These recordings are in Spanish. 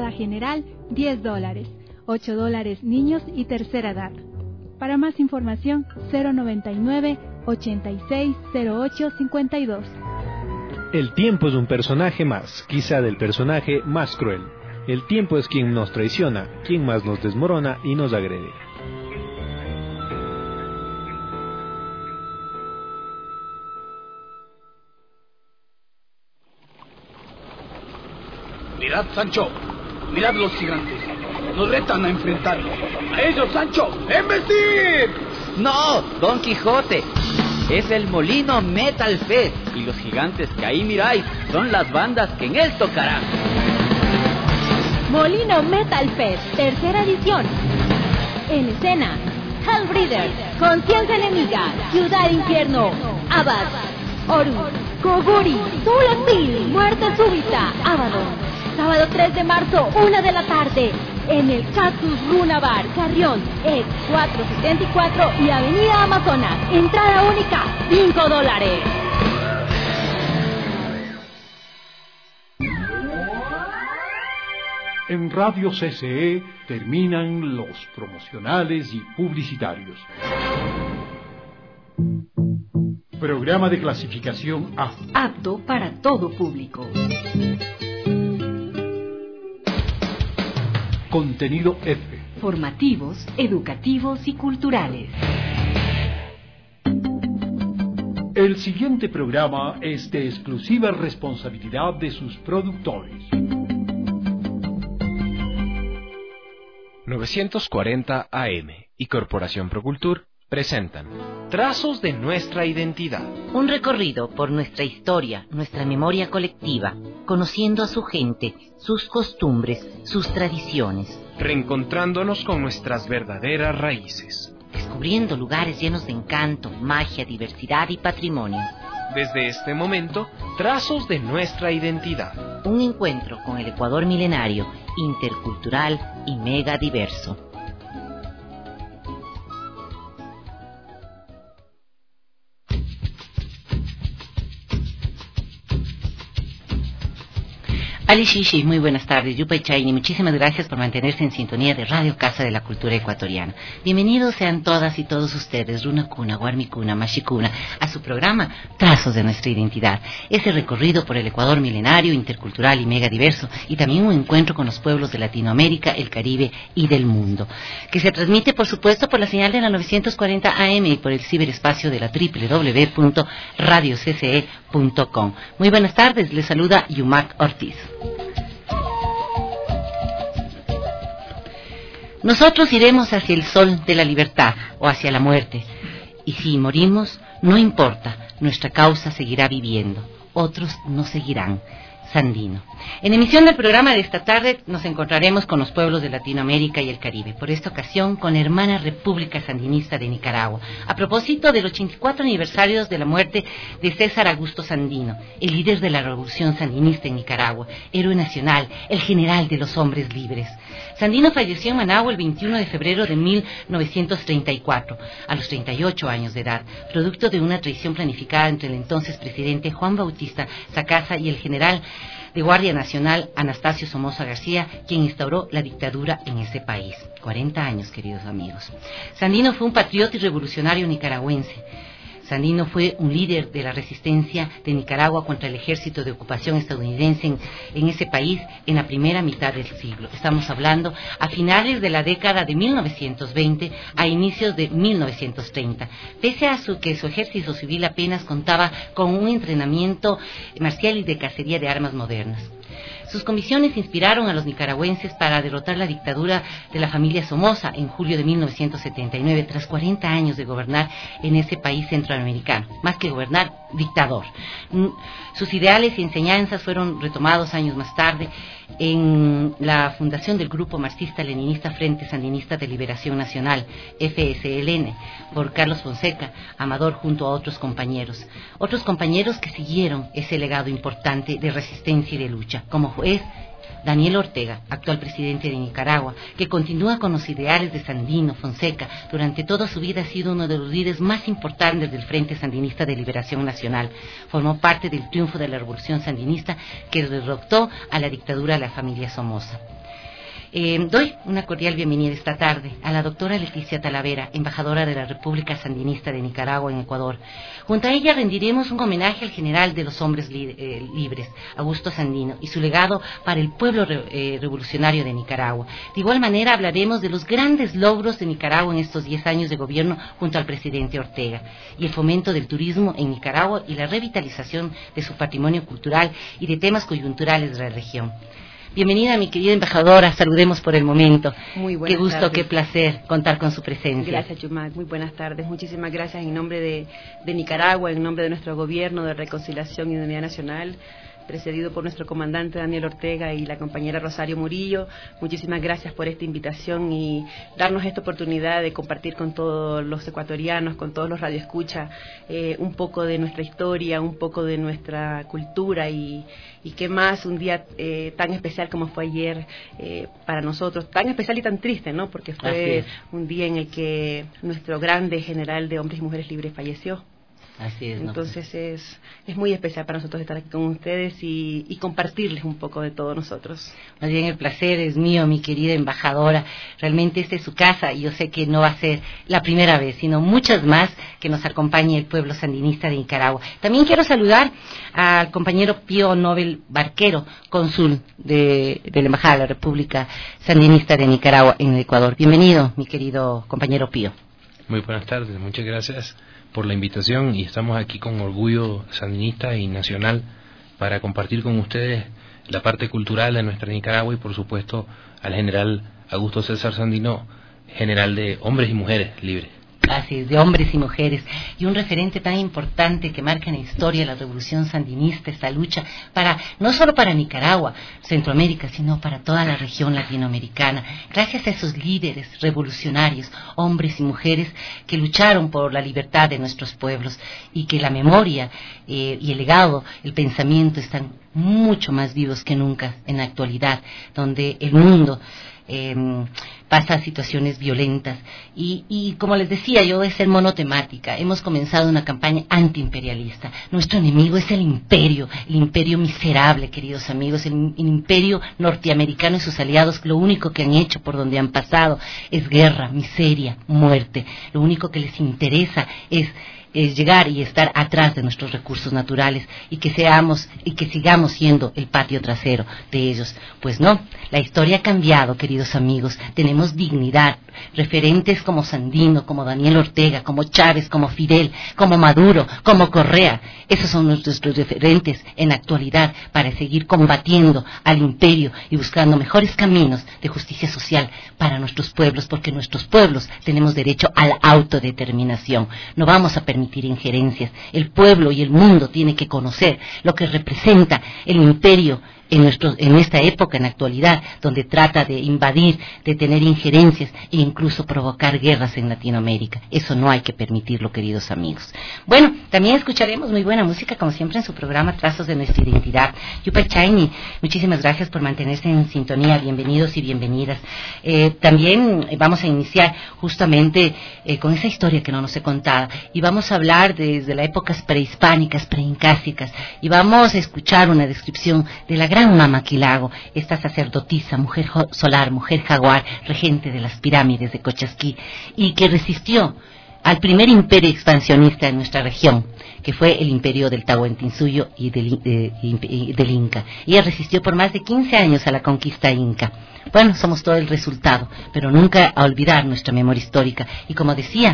entrada general $10, $8 niños y tercera edad. Para más información, 099-860852. El tiempo es un personaje más, quizá del personaje más cruel. El tiempo es quien nos traiciona, quien más nos desmorona y nos agrede. Mirad, Sancho, mirad los gigantes. Nos retan a enfrentarnos. ¡A ellos, Sancho! ¡Embestir! ¡No, Don Quijote! Es el Molino Metal Fest. Y los gigantes que ahí miráis son las bandas que en él tocarán. Molino Metal Fest, tercera edición. En escena, Hellbreeder, Conciencia Enemiga, Ciudad Infierno, Abad, Horus, Koguri, Tulatil, Muerte Súbita, Abaddon. Sábado 3 de marzo, 1 de la tarde, en el Cactus Runa Bar, Carrión, ex 474 y Avenida Amazonas. Entrada única, $5. En Radio CCE terminan los promocionales y publicitarios. Programa de clasificación A. Apto para todo público. Contenido F. Formativos, educativos y culturales. El siguiente programa es de exclusiva responsabilidad de sus productores. 940 AM y Corporación Procultur presentan Trazos de nuestra identidad. Un recorrido por nuestra historia, nuestra memoria colectiva, conociendo a su gente, sus costumbres, sus tradiciones. Reencontrándonos con nuestras verdaderas raíces. Descubriendo lugares llenos de encanto, magia, diversidad y patrimonio. Desde este momento, Trazos de nuestra identidad. Un encuentro con el Ecuador milenario, intercultural y mega diverso. Ali Shishi, muy buenas tardes. Yupay Chaini, muchísimas gracias por mantenerse en sintonía de Radio Casa de la Cultura Ecuatoriana. Bienvenidos sean todas y todos ustedes, Runa Cuna, Guarmicuna, Mashicuna, a su programa Trazos de nuestra identidad. Ese recorrido por el Ecuador milenario, intercultural y mega diverso, y también un encuentro con los pueblos de Latinoamérica, el Caribe y del mundo, que se transmite, por supuesto, por la señal de la 940 AM y por el ciberespacio de la www.radiocce.com. Muy buenas tardes, les saluda Yumac Ortiz. Nosotros iremos hacia el sol de la libertad o hacia la muerte. Y si morimos, no importa, nuestra causa seguirá viviendo. Otros no seguirán. Sandino. En emisión del programa de esta tarde nos encontraremos con los pueblos de Latinoamérica y el Caribe, por esta ocasión con la hermana República Sandinista de Nicaragua, a propósito del 84 aniversario de la muerte de César Augusto Sandino, el líder de la revolución sandinista en Nicaragua, héroe nacional, el general de los hombres libres. Sandino falleció en Managua el 21 de febrero de 1934, a los 38 años de edad, producto de una traición planificada entre el entonces presidente Juan Bautista Sacasa y el general de Guardia Nacional Anastasio Somoza García, quien instauró la dictadura en ese país. 40 años, queridos amigos. Sandino fue un patriota y revolucionario nicaragüense. Sandino fue un líder de la resistencia de Nicaragua contra el ejército de ocupación estadounidense en ese país en la primera mitad del siglo. Estamos hablando a finales de la década de 1920 a inicios de 1930. Pese a que su ejército civil apenas contaba con un entrenamiento marcial y de cacería de armas modernas. Sus convicciones inspiraron a los nicaragüenses para derrotar la dictadura de la familia Somoza en julio de 1979, tras 40 años de gobernar en ese país centroamericano, más que gobernar, dictador. Sus ideales y enseñanzas fueron retomados años más tarde en la fundación del grupo marxista-leninista Frente Sandinista de Liberación Nacional, FSLN, por Carlos Fonseca Amador junto a otros compañeros que siguieron ese legado importante de resistencia y de lucha, como es Daniel Ortega, actual presidente de Nicaragua, que continúa con los ideales de Sandino, Fonseca, durante toda su vida ha sido uno de los líderes más importantes del Frente Sandinista de Liberación Nacional. Formó parte del triunfo de la Revolución Sandinista que derrotó a la dictadura de la familia Somoza. Doy una cordial bienvenida esta tarde a la doctora Leticia Talavera, embajadora de la República Sandinista de Nicaragua en Ecuador. Junto a ella rendiremos un homenaje al general de los hombres libres, Augusto Sandino, y su legado para el pueblo revolucionario de Nicaragua. De igual manera hablaremos de los grandes logros de Nicaragua en estos 10 años de gobierno junto al presidente Ortega, y el fomento del turismo en Nicaragua y la revitalización de su patrimonio cultural y de temas coyunturales de la región. Bienvenida, mi querida embajadora, saludemos por el momento. Muy buenas Qué gusto, tardes. Qué placer contar con su presencia. Gracias, Chumac, muy buenas tardes. Muchísimas gracias en nombre de Nicaragua, en nombre de nuestro gobierno de reconciliación y de unidad nacional, precedido por nuestro comandante Daniel Ortega y la compañera Rosario Murillo. Muchísimas gracias por esta invitación y darnos esta oportunidad de compartir con todos los ecuatorianos, con todos los radioescuchas, un poco de nuestra historia, un poco de nuestra cultura y qué más un día tan especial como fue ayer para nosotros, tan especial y tan triste, ¿no? Porque fue un día en el que nuestro grande general de hombres y mujeres libres falleció. Así es, ¿no? Entonces es muy especial para nosotros estar aquí con ustedes y compartirles un poco de todos nosotros. Más bien el placer es mío, mi querida embajadora. Realmente esta es su casa y yo sé que no va a ser la primera vez, sino muchas más que nos acompañe el pueblo sandinista de Nicaragua. También quiero saludar al compañero Pío Nobel Barquero, cónsul de la Embajada de la República Sandinista de Nicaragua en el Ecuador. Bienvenido, mi querido compañero Pío. Muy buenas tardes, muchas gracias por la invitación y estamos aquí con orgullo sandinista y nacional para compartir con ustedes la parte cultural de nuestra Nicaragua y por supuesto al general Augusto César Sandino, general de hombres y mujeres libres. Así es, de hombres y mujeres, y un referente tan importante que marca en la historia la revolución sandinista, esta lucha para no solo para Nicaragua, Centroamérica, sino para toda la región latinoamericana. Gracias a esos líderes revolucionarios, hombres y mujeres que lucharon por la libertad de nuestros pueblos y que la memoria y el legado, el pensamiento están mucho más vivos que nunca en la actualidad, donde el mundo pasa situaciones violentas y como les decía yo, de ser monotemática, hemos comenzado una campaña antiimperialista. Nuestro enemigo es el imperio miserable, queridos amigos, el imperio norteamericano y sus aliados. Lo único que han hecho por donde han pasado es guerra, miseria, muerte. Lo único que les interesa es llegar y estar atrás de nuestros recursos naturales y que sigamos siendo el patio trasero de ellos. Pues no, la historia ha cambiado, queridos amigos. Tenemos dignidad, referentes como Sandino, como Daniel Ortega, como Chávez, como Fidel, como Maduro, como Correa. Esos son nuestros referentes en la actualidad para seguir combatiendo al imperio y buscando mejores caminos de justicia social para nuestros pueblos, porque nuestros pueblos tenemos derecho a la autodeterminación. No vamos a permitir injerencias. El pueblo y el mundo tiene que conocer lo que representa el imperio en esta época, en la actualidad, donde trata de invadir, de tener injerencias e incluso provocar guerras en Latinoamérica. Eso no hay que permitirlo, queridos amigos. Bueno, también escucharemos muy buena música, como siempre en su programa Trazos de Nuestra Identidad. Yupa Chaini, muchísimas gracias por mantenerse en sintonía. Bienvenidos y bienvenidas. También vamos a iniciar justamente con esa historia que no nos he contado, y vamos a hablar desde las épocas prehispánicas, preincásicas, y vamos a escuchar una descripción de la gran Mama Quilago, esta sacerdotisa, mujer solar, mujer jaguar, regente de las pirámides de Cochasquí, y que resistió al primer imperio expansionista de nuestra región, que fue el imperio del Tahuantinsuyo y del Inca. Ella resistió por más de 15 años a la conquista inca. Bueno, somos todo el resultado, pero nunca a olvidar nuestra memoria histórica. Y como decía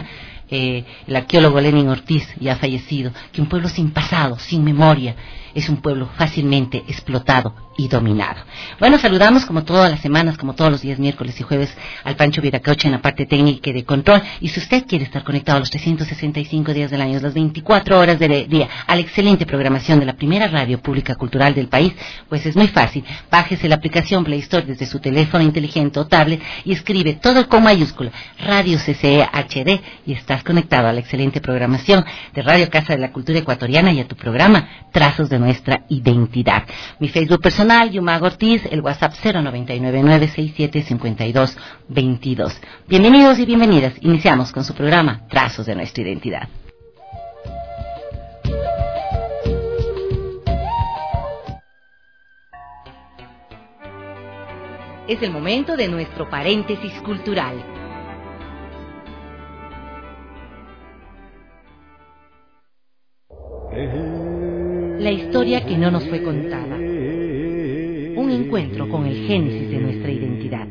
el arqueólogo Lenin Ortiz, ya fallecido, que un pueblo sin pasado, sin memoria, es un pueblo fácilmente explotado y dominado. Bueno, saludamos como todas las semanas, como todos los días, miércoles y jueves, al Pancho Viracocha en la parte técnica y de control. Y si usted quiere estar conectado a los 365 días del año, las 24 horas acceder a la excelente programación de la primera radio pública cultural del país, pues es muy fácil. Bájese la aplicación Play Store desde su teléfono inteligente o tablet y escribe todo con mayúscula, Radio CCE HD, y estás conectado a la excelente programación de Radio Casa de la Cultura Ecuatoriana y a tu programa Trazos de Nuestra Identidad. Mi Facebook personal, Yumago Ortiz, el WhatsApp 0999675222. Bienvenidos y bienvenidas. Iniciamos con su programa Trazos de Nuestra Identidad. Es el momento de nuestro paréntesis cultural. La historia que no nos fue contada. Un encuentro con el génesis de nuestra identidad.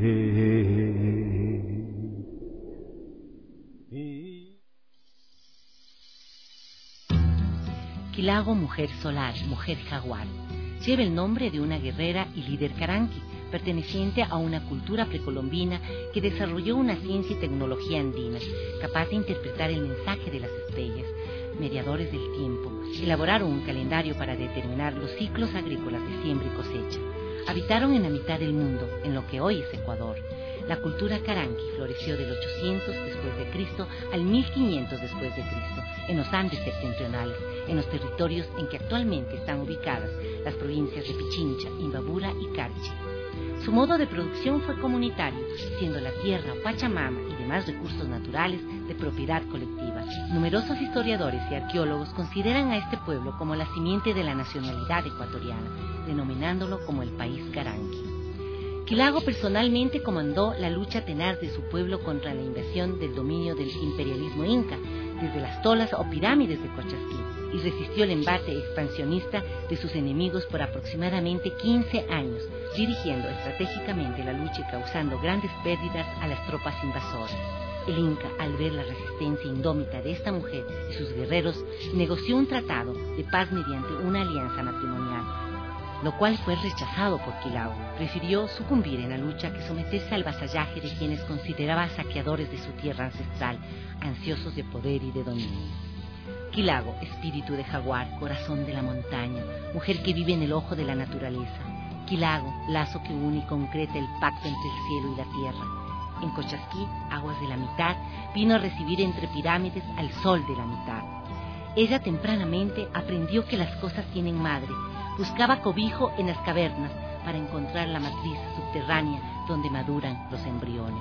Quilago, mujer solar, mujer jaguar, lleva el nombre de una guerrera y líder caranqui, perteneciente a una cultura precolombina que desarrolló una ciencia y tecnología andina, capaz de interpretar el mensaje de las estrellas. Mediadores del tiempo, elaboraron un calendario para determinar los ciclos agrícolas de siembra y cosecha. Habitaron en la mitad del mundo, en lo que hoy es Ecuador. La cultura caranqui floreció del 800 después de Cristo al 1500 después de Cristo, en los Andes septentrionales, en los territorios en que actualmente están ubicadas las provincias de Pichincha, Imbabura y Carchi. Su modo de producción fue comunitario, siendo la tierra, Pachamama y demás recursos naturales de propiedad colectiva. Numerosos historiadores y arqueólogos consideran a este pueblo como la simiente de la nacionalidad ecuatoriana, denominándolo como el país caranqui. Quilago personalmente comandó la lucha tenaz de su pueblo contra la invasión del dominio del imperialismo inca, desde las tolas o pirámides de Cochasquí, y resistió el embate expansionista de sus enemigos por aproximadamente 15 años, dirigiendo estratégicamente la lucha y causando grandes pérdidas a las tropas invasoras. El Inca, al ver la resistencia indómita de esta mujer y sus guerreros, negoció un tratado de paz mediante una alianza matrimonial, lo cual fue rechazado por Quilago. Prefirió sucumbir en la lucha que someterse al vasallaje de quienes consideraba saqueadores de su tierra ancestral, ansiosos de poder y de dominio. Quilago, espíritu de jaguar, corazón de la montaña, mujer que vive en el ojo de la naturaleza. Quilago, lazo que une y concreta el pacto entre el cielo y la tierra. En Cochasquí, aguas de la mitad, vino a recibir entre pirámides al sol de la mitad. Ella tempranamente aprendió que las cosas tienen madre. Buscaba cobijo en las cavernas para encontrar la matriz subterránea donde maduran los embriones.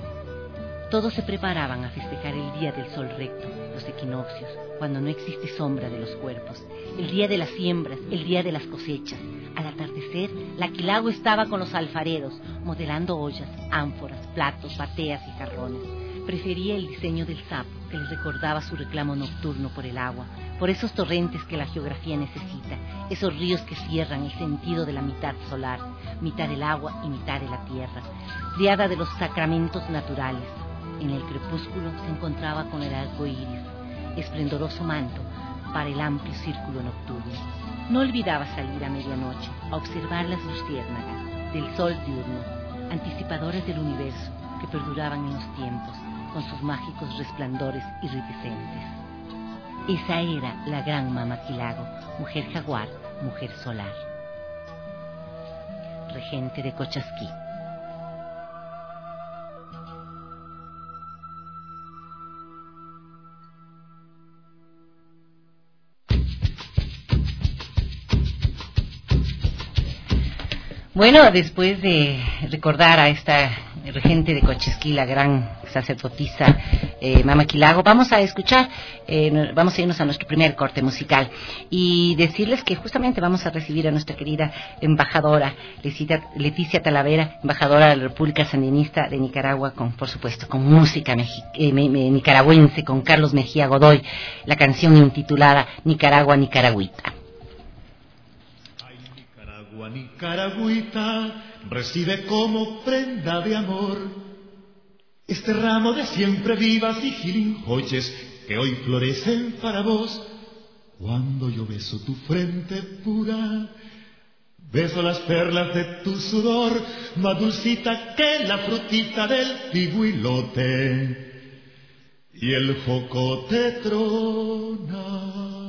Todos se preparaban a festejar el día del sol recto, los equinoccios, cuando no existe sombra de los cuerpos, el día de las siembras, el día de las cosechas. Al atardecer, la Quilago estaba con los alfareros, modelando ollas, ánforas, platos, bateas y jarrones. Prefería el diseño del sapo, que le recordaba su reclamo nocturno por el agua, por esos torrentes que la geografía necesita, esos ríos que cierran el sentido de la mitad solar, mitad del agua y mitad de la tierra, diada de los sacramentos naturales. En el crepúsculo se encontraba con el arco iris, esplendoroso manto para el amplio círculo nocturno. No olvidaba salir a medianoche a observar las luciérnagas del sol diurno, anticipadoras del universo que perduraban en los tiempos, con sus mágicos resplandores iridescentes. Esa era la gran Mama Quilago, mujer jaguar, mujer solar. Regente de Cochasquí. Bueno, después de recordar a esta regente de Cochasquí, la gran sacerdotisa Mama Quilago, vamos a escuchar, vamos a irnos a nuestro primer corte musical y decirles que justamente vamos a recibir a nuestra querida embajadora Leticia Talavera, embajadora de la República Sandinista de Nicaragua, por supuesto, con música nicaragüense, con Carlos Mejía Godoy, la canción intitulada Nicaragua, Nicaragüita. Nicaragüita, recibe como prenda de amor este ramo de siempre vivas y gilinjoches que hoy florecen para vos. Cuando yo beso tu frente pura, beso las perlas de tu sudor, más dulcita que la frutita del pigüilote, y el jocote trona.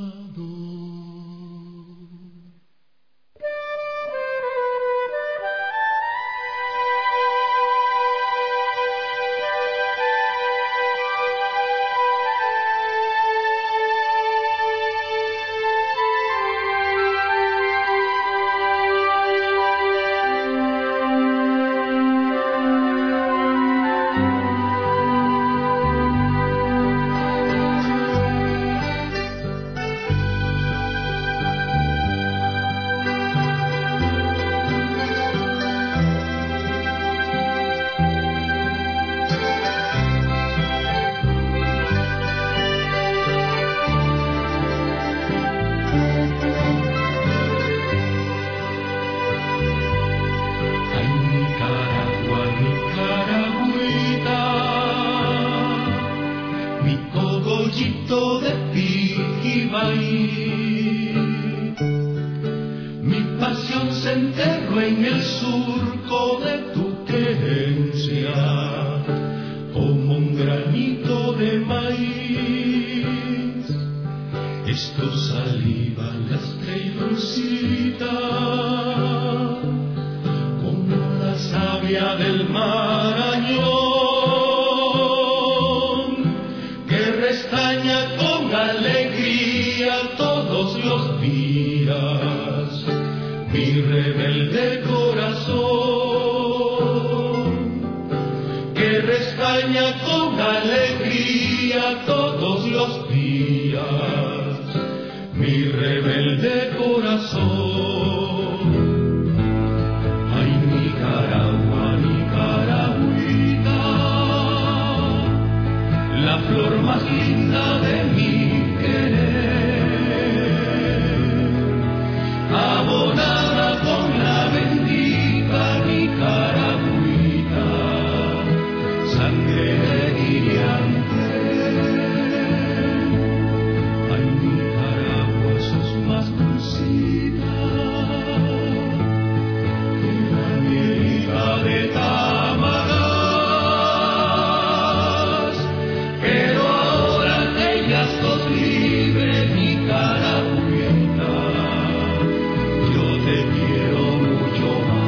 surco de tu querencia, como un granito de maíz, es tu saliva lastre y dulcita, como la savia del Marañón, que restaña con alegría todos los días mi rebelde corazón, que restaña con alegría todos los días mi rebelde corazón. Ay, Nicaragua, Nicaragüita, la flor más linda de mi querer, abonada con la bendita Nicaragüita, sangre de guiriante. Ay, Nicaragua, sos más dulcita que la mielita de Tamagas, pero ahora que ya sos libre, Nicaragüita, yo te quiero mucho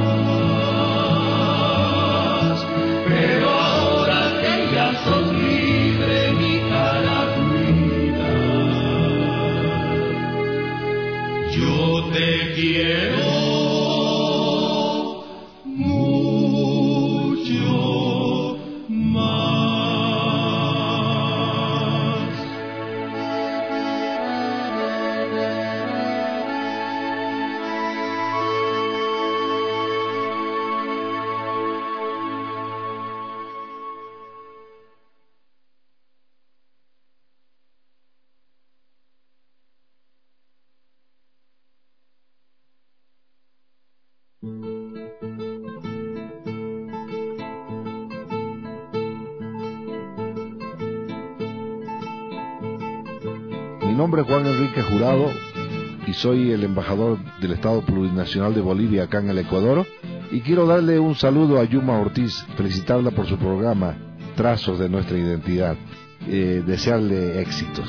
más, pero ahora que ya sos libre, Nicaragüita, yo te quiero mucho más. Mi nombre es Juan Enrique Jurado y soy el embajador del Estado Plurinacional de Bolivia acá en el Ecuador, y quiero darle un saludo a Yuma Ortiz, felicitarla por su programa Trazos de Nuestra Identidad, desearle éxitos.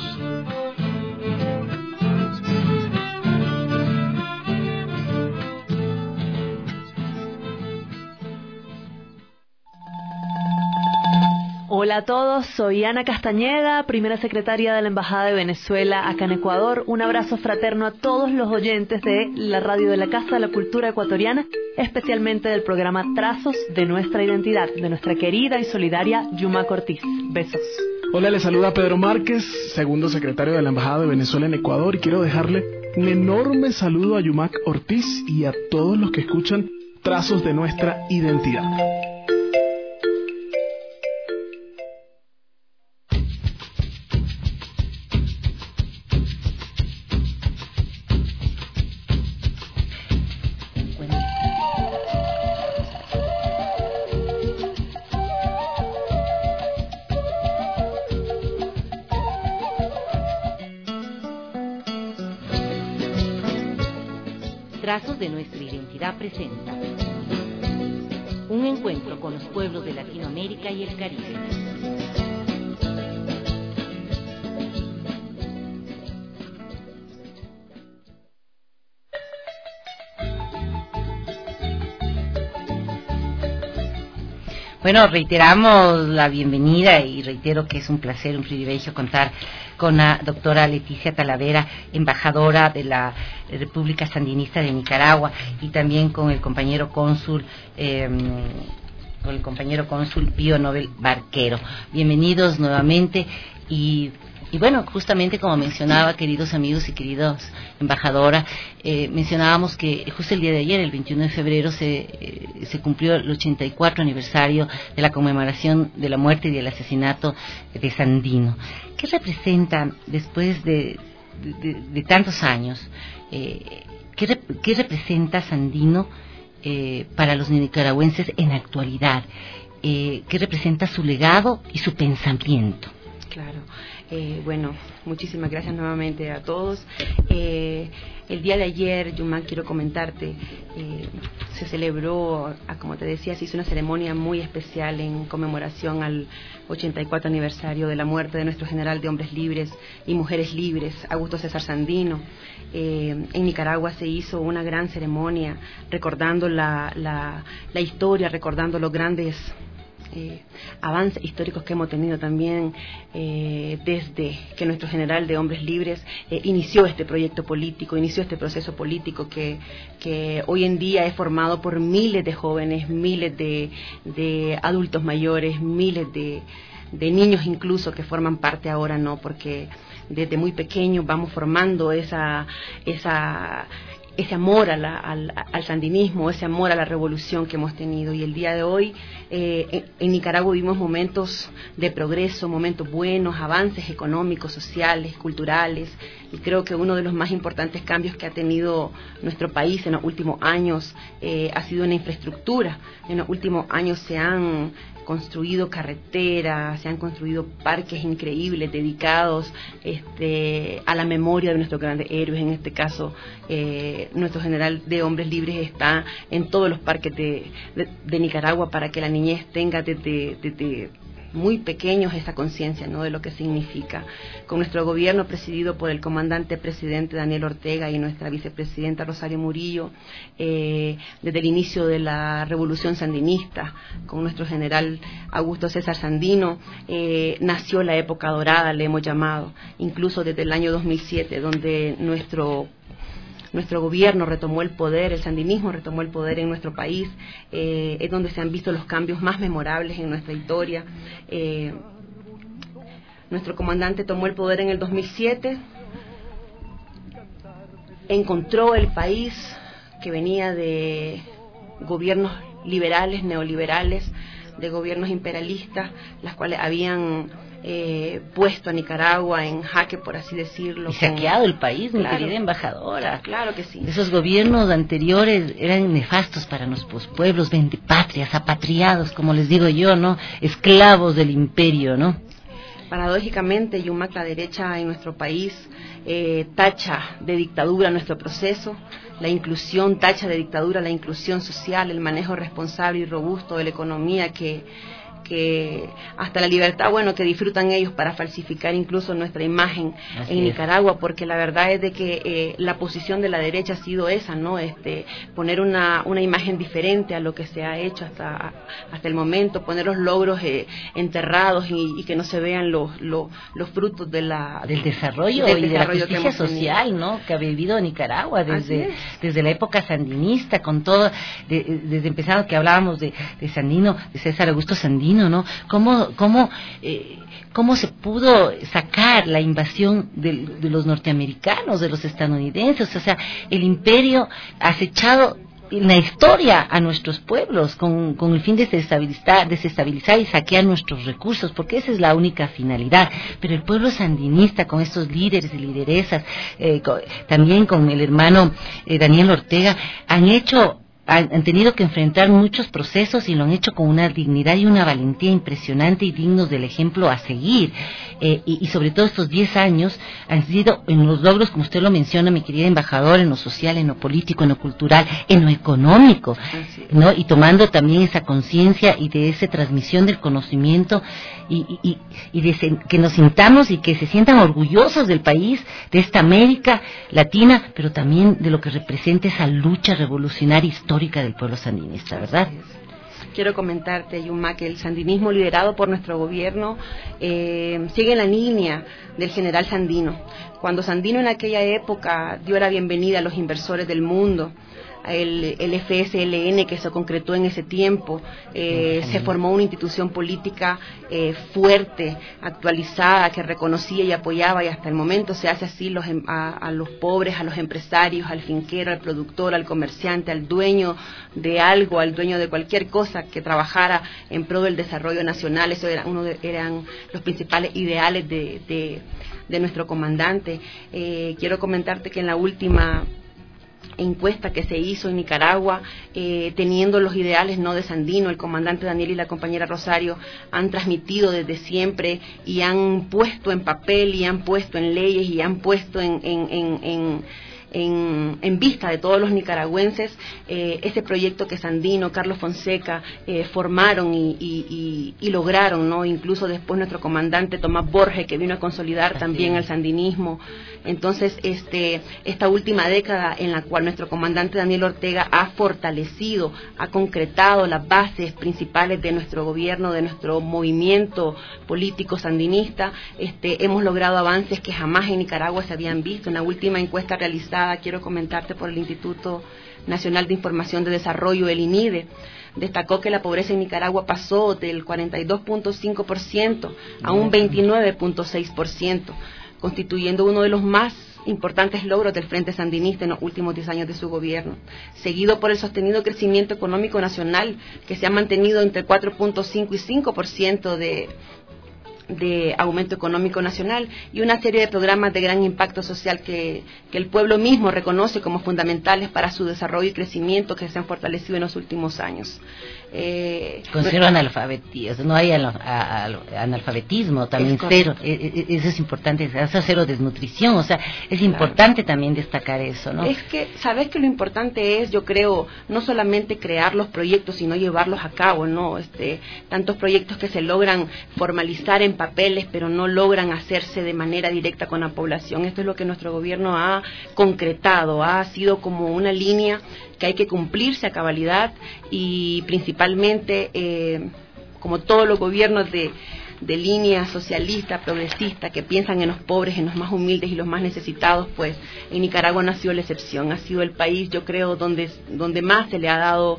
Hola a todos, soy Ana Castañeda, primera secretaria de la Embajada de Venezuela acá en Ecuador. Un abrazo fraterno a todos los oyentes de la radio de la Casa de la Cultura Ecuatoriana, especialmente del programa Trazos de Nuestra Identidad, de nuestra querida y solidaria Yuma Ortiz. Besos. Hola, les saluda Pedro Márquez, segundo secretario de la Embajada de Venezuela en Ecuador, y quiero dejarle un enorme saludo a Yumac Ortiz y a todos los que escuchan Trazos de Nuestra Identidad. Trazos de Nuestra Identidad presenta un encuentro con los pueblos de Latinoamérica y el Caribe. Bueno, reiteramos la bienvenida y reitero que es un placer, un privilegio contar con la doctora Leticia Talavera, embajadora de la República Sandinista de Nicaragua, y también con el compañero cónsul Pío Nobel Barquero. Bienvenidos nuevamente y bueno, justamente como mencionaba, queridos amigos y queridos embajadora, mencionábamos que justo el día de ayer, el 21 de febrero, se cumplió el 84 aniversario de la conmemoración de la muerte y del asesinato de Sandino. ¿Qué representa, después de tantos años, qué representa Sandino para los nicaragüenses en la actualidad? ¿Qué representa su legado y su pensamiento? Claro. Bueno, muchísimas gracias nuevamente a todos. El día de ayer, Yumac, quiero comentarte, se celebró, como te decía, se hizo una ceremonia muy especial en conmemoración al 84 aniversario de la muerte de nuestro general de hombres libres y mujeres libres, Augusto César Sandino. En Nicaragua se hizo una gran ceremonia recordando la historia, recordando los grandes avances históricos que hemos tenido también desde que nuestro general de hombres libres inició este proyecto político, inició este proceso político que hoy en día es formado por miles de jóvenes, miles de adultos mayores, miles de niños incluso que forman parte ahora, ¿no? Porque desde muy pequeños vamos formando ese amor al sandinismo, ese amor a la revolución que hemos tenido. Y el día de hoy en Nicaragua vivimos momentos de progreso, momentos buenos, avances económicos, sociales, culturales, y creo que uno de los más importantes cambios que ha tenido nuestro país en los últimos años ha sido en la infraestructura. En los últimos años se han construido carreteras, se han construido parques increíbles dedicados a la memoria de nuestros grandes héroes. En este caso, nuestro general de hombres libres está en todos los parques de Nicaragua para que la niñez tenga desde muy pequeños esa conciencia, ¿no?, de lo que significa. Con nuestro gobierno presidido por el comandante presidente Daniel Ortega y nuestra vicepresidenta Rosario Murillo, desde el inicio de la revolución sandinista, con nuestro general Augusto César Sandino, nació la época dorada, le hemos llamado, incluso desde el año 2007, donde nuestro gobierno retomó el poder, el sandinismo retomó el poder en nuestro país, es donde se han visto los cambios más memorables en nuestra historia. Nuestro comandante tomó el poder en el 2007, encontró el país que venía de gobiernos liberales, neoliberales, de gobiernos imperialistas, las cuales habían puesto a Nicaragua en jaque, por así decirlo. Y saqueado el país, mi querida embajadora. Claro que sí. Esos gobiernos anteriores eran nefastos para nuestros pueblos, vendepatrias, apatriados, como les digo yo, ¿no? Esclavos del imperio, ¿no? Paradójicamente, Yumac, la derecha en nuestro país tacha de dictadura nuestro proceso, la inclusión, tacha de dictadura la inclusión social, el manejo responsable y robusto de la economía que hasta la libertad, bueno, que disfrutan ellos para falsificar incluso nuestra imagen en Nicaragua, porque la verdad es de que la posición de la derecha ha sido esa, ¿no? Poner una imagen diferente a lo que se ha hecho hasta el momento, poner los logros enterrados y que no se vean los frutos del desarrollo y de la justicia social, ¿no?, que ha vivido Nicaragua desde la época sandinista, con todo, desde empezando que hablábamos de Sandino, de César Augusto Sandino, ¿no? ¿Cómo se pudo sacar la invasión de los norteamericanos, de los estadounidenses? O sea, el imperio ha acechado en la historia a nuestros pueblos con el fin de desestabilizar y saquear nuestros recursos, porque esa es la única finalidad. Pero el pueblo sandinista, con estos líderes y lideresas, también con el hermano Daniel Ortega, han tenido que enfrentar muchos procesos y lo han hecho con una dignidad y una valentía impresionante y dignos del ejemplo a seguir. Y sobre todo estos 10 años han sido en los logros, como usted lo menciona, mi querida embajadora, en lo social, en lo político, en lo cultural, en lo económico, ¿no? Y tomando también esa conciencia y de esa transmisión del conocimiento y que nos sintamos y que se sientan orgullosos del país, de esta América Latina, pero también de lo que representa esa lucha revolucionaria histórica del pueblo sandinista, ¿verdad? Quiero comentarte, Yuma, que el sandinismo liderado por nuestro gobierno sigue la línea del general Sandino. Cuando Sandino en aquella época dio la bienvenida a los inversores del mundo, el FSLN que se concretó en ese tiempo, se formó una institución política fuerte, actualizada, que reconocía y apoyaba, y hasta el momento se hace así a los pobres, a los empresarios, al finquero, al productor, al comerciante, al dueño de algo, al dueño de cualquier cosa que trabajara en pro del desarrollo nacional. Eso eran los principales ideales de nuestro comandante. Quiero comentarte que en la última encuesta que se hizo en Nicaragua, teniendo los ideales no de Sandino, el comandante Daniel y la compañera Rosario han transmitido desde siempre y han puesto en papel y han puesto en leyes y han puesto en vista de todos los nicaragüenses ese proyecto que Sandino, Carlos Fonseca formaron y lograron, ¿no? Incluso después nuestro comandante Tomás Borges, que vino a consolidar también el sandinismo. Entonces, esta última década en la cual nuestro comandante Daniel Ortega ha fortalecido, ha concretado las bases principales de nuestro gobierno, de nuestro movimiento político sandinista, hemos logrado avances que jamás en Nicaragua se habían visto. En la última encuesta realizada, quiero comentarte, por el Instituto Nacional de Información de Desarrollo, el INIDE, destacó que la pobreza en Nicaragua pasó del 42.5% a un 29.6%, constituyendo uno de los más importantes logros del Frente Sandinista en los últimos 10 años de su gobierno, seguido por el sostenido crecimiento económico nacional, que se ha mantenido entre 4.5 y 5% de aumento económico nacional, y una serie de programas de gran impacto social que el pueblo mismo reconoce como fundamentales para su desarrollo y crecimiento, que se han fortalecido en los últimos años. Con cero analfabetismo, no hay analfabetismo, también cero, eso es importante, cero desnutrición, o sea, es importante también destacar eso, ¿no? Es que, sabes que lo importante es, yo creo, no solamente crear los proyectos, sino llevarlos a cabo, ¿no? Tantos proyectos que se logran formalizar en papeles, pero no logran hacerse de manera directa con la población. Esto es lo que nuestro gobierno ha concretado, ha sido como una línea que hay que cumplirse a cabalidad, y principalmente, como todos los gobiernos de línea socialista, progresista, que piensan en los pobres, en los más humildes y los más necesitados, pues en Nicaragua no ha sido la excepción. Ha sido el país, yo creo, donde más se le ha dado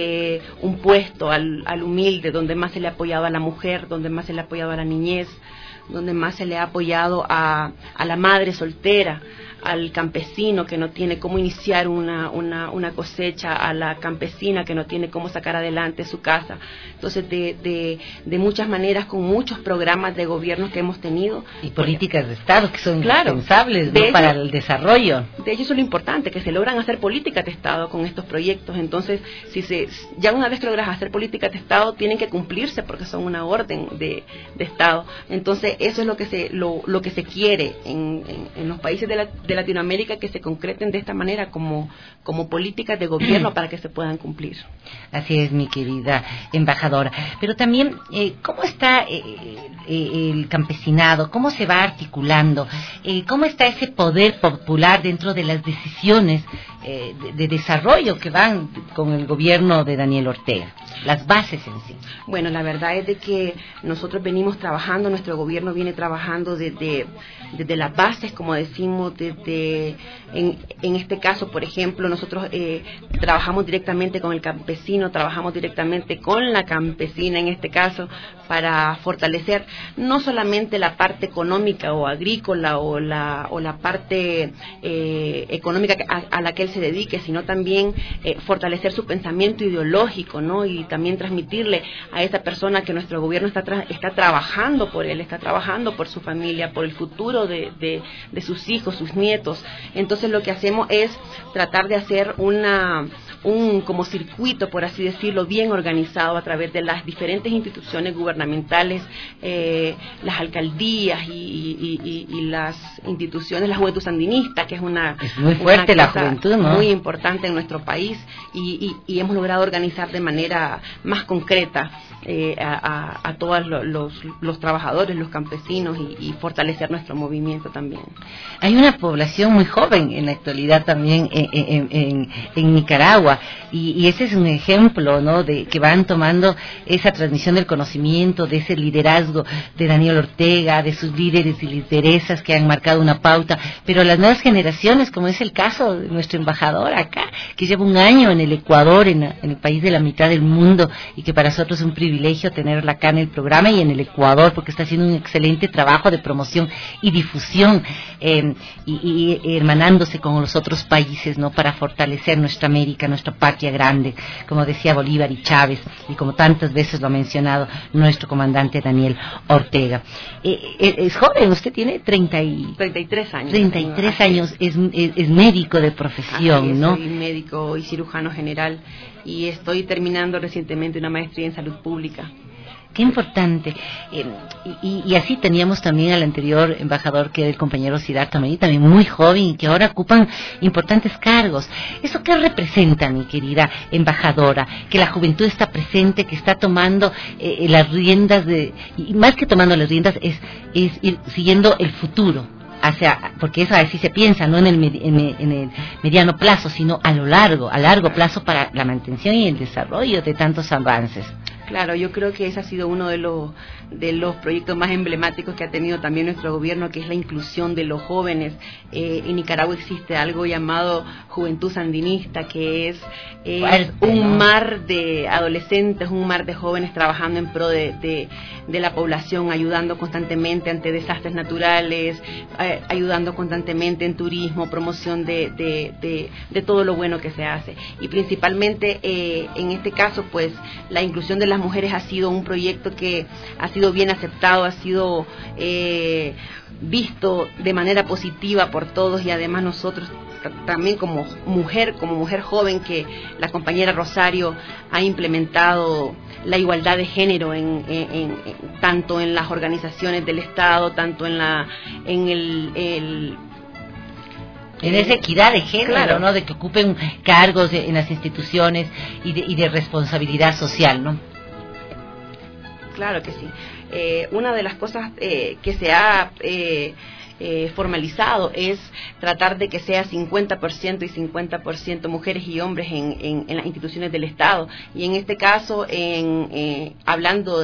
un puesto al humilde, donde más se le ha apoyado a la mujer, donde más se le ha apoyado a la niñez, donde más se le ha apoyado a la madre soltera, al campesino que no tiene cómo iniciar una cosecha, a la campesina que no tiene cómo sacar adelante su casa. Entonces, de muchas maneras, con muchos programas de gobierno que hemos tenido. Y políticas de Estado que son indispensables, ¿no?, para el desarrollo. De hecho, eso es lo importante, que se logran hacer políticas de Estado con estos proyectos. Entonces, ya una vez que logras hacer políticas de Estado, tienen que cumplirse porque son una orden de Estado. Entonces, eso es lo que se quiere en los países de Latinoamérica, que se concreten de esta manera como políticas de gobierno para que se puedan cumplir. Así es, mi querida embajadora. Pero también, ¿cómo está el campesinado? ¿Cómo se va articulando? ¿Cómo está ese poder popular dentro de las decisiones de desarrollo que van con el gobierno de Daniel Ortega? Las bases en sí. Bueno, la verdad es de que nosotros venimos trabajando, nuestro gobierno viene trabajando desde las bases, como decimos, en este caso, por ejemplo, nosotros trabajamos directamente con el campesino, trabajamos directamente con la campesina, en este caso, para fortalecer no solamente la parte económica o agrícola o la parte económica a la que él se dedique, sino también fortalecer su pensamiento ideológico, ¿no? Y también transmitirle a esa persona que nuestro gobierno está trabajando por él, está trabajando por su familia, por el futuro de sus hijos, sus nietos. Entonces, lo que hacemos es tratar de hacer un como circuito, por así decirlo, bien organizado a través de las diferentes instituciones gubernamentales, las alcaldías y las instituciones, la juventud sandinista, que es muy fuerte la juventud, ¿no?, muy importante en nuestro país, y hemos logrado organizar de manera más concreta a todos los trabajadores, los campesinos, y fortalecer nuestro movimiento también. Hay una población muy joven en la actualidad también en Nicaragua, y ese es un ejemplo, ¿no?, de que van tomando esa transmisión del conocimiento, de ese liderazgo de Daniel Ortega, de sus líderes y lideresas que han marcado una pauta, pero las nuevas generaciones, como es el caso de nuestro embajador acá, que lleva un año en el Ecuador, en el país de la mitad del mundo, y que para nosotros es un privilegio privilegio tenerla acá en el programa y en el Ecuador, porque está haciendo un excelente trabajo de promoción y difusión, y hermanándose con los otros países, ¿no? Para fortalecer nuestra América, nuestra patria grande, como decía Bolívar y Chávez, y como tantas veces lo ha mencionado nuestro comandante Daniel Ortega. Es joven, usted tiene 33 años. 33 años, es médico de profesión, ¿no? Soy médico y cirujano general y estoy terminando recientemente una maestría en salud pública. Qué importante. Y así teníamos también al anterior embajador, que era el compañero Siddhartha Meri, también muy joven y que ahora ocupan importantes cargos. ¿Eso qué representa, mi querida embajadora? Que la juventud está presente, que está tomando las riendas y más que tomando las riendas, es ir siguiendo el futuro. Porque eso así se piensa, no en el mediano plazo, sino a largo plazo, para la mantención y el desarrollo de tantos avances. Claro, yo creo que ese ha sido uno de los proyectos más emblemáticos que ha tenido también nuestro gobierno, que es la inclusión de los jóvenes. En Nicaragua existe algo llamado Juventud Sandinista, que es un mar de adolescentes, un mar de jóvenes trabajando en pro de la población, ayudando constantemente ante desastres naturales, ayudando constantemente en turismo, promoción de todo lo bueno que se hace. Y principalmente en este caso, pues la inclusión de las mujeres ha sido un proyecto que ha sido bien aceptado, ha sido visto de manera positiva por todos, y además nosotros también como mujer joven, que la compañera Rosario ha implementado la igualdad de género tanto en las organizaciones del Estado, tanto en esa equidad de género, claro, ¿no? De que ocupen cargos en las instituciones y de responsabilidad social, ¿no? Claro que sí. Una de las cosas que se ha formalizado es tratar de que sea 50% y 50% mujeres y hombres en las instituciones del Estado, y en este caso hablando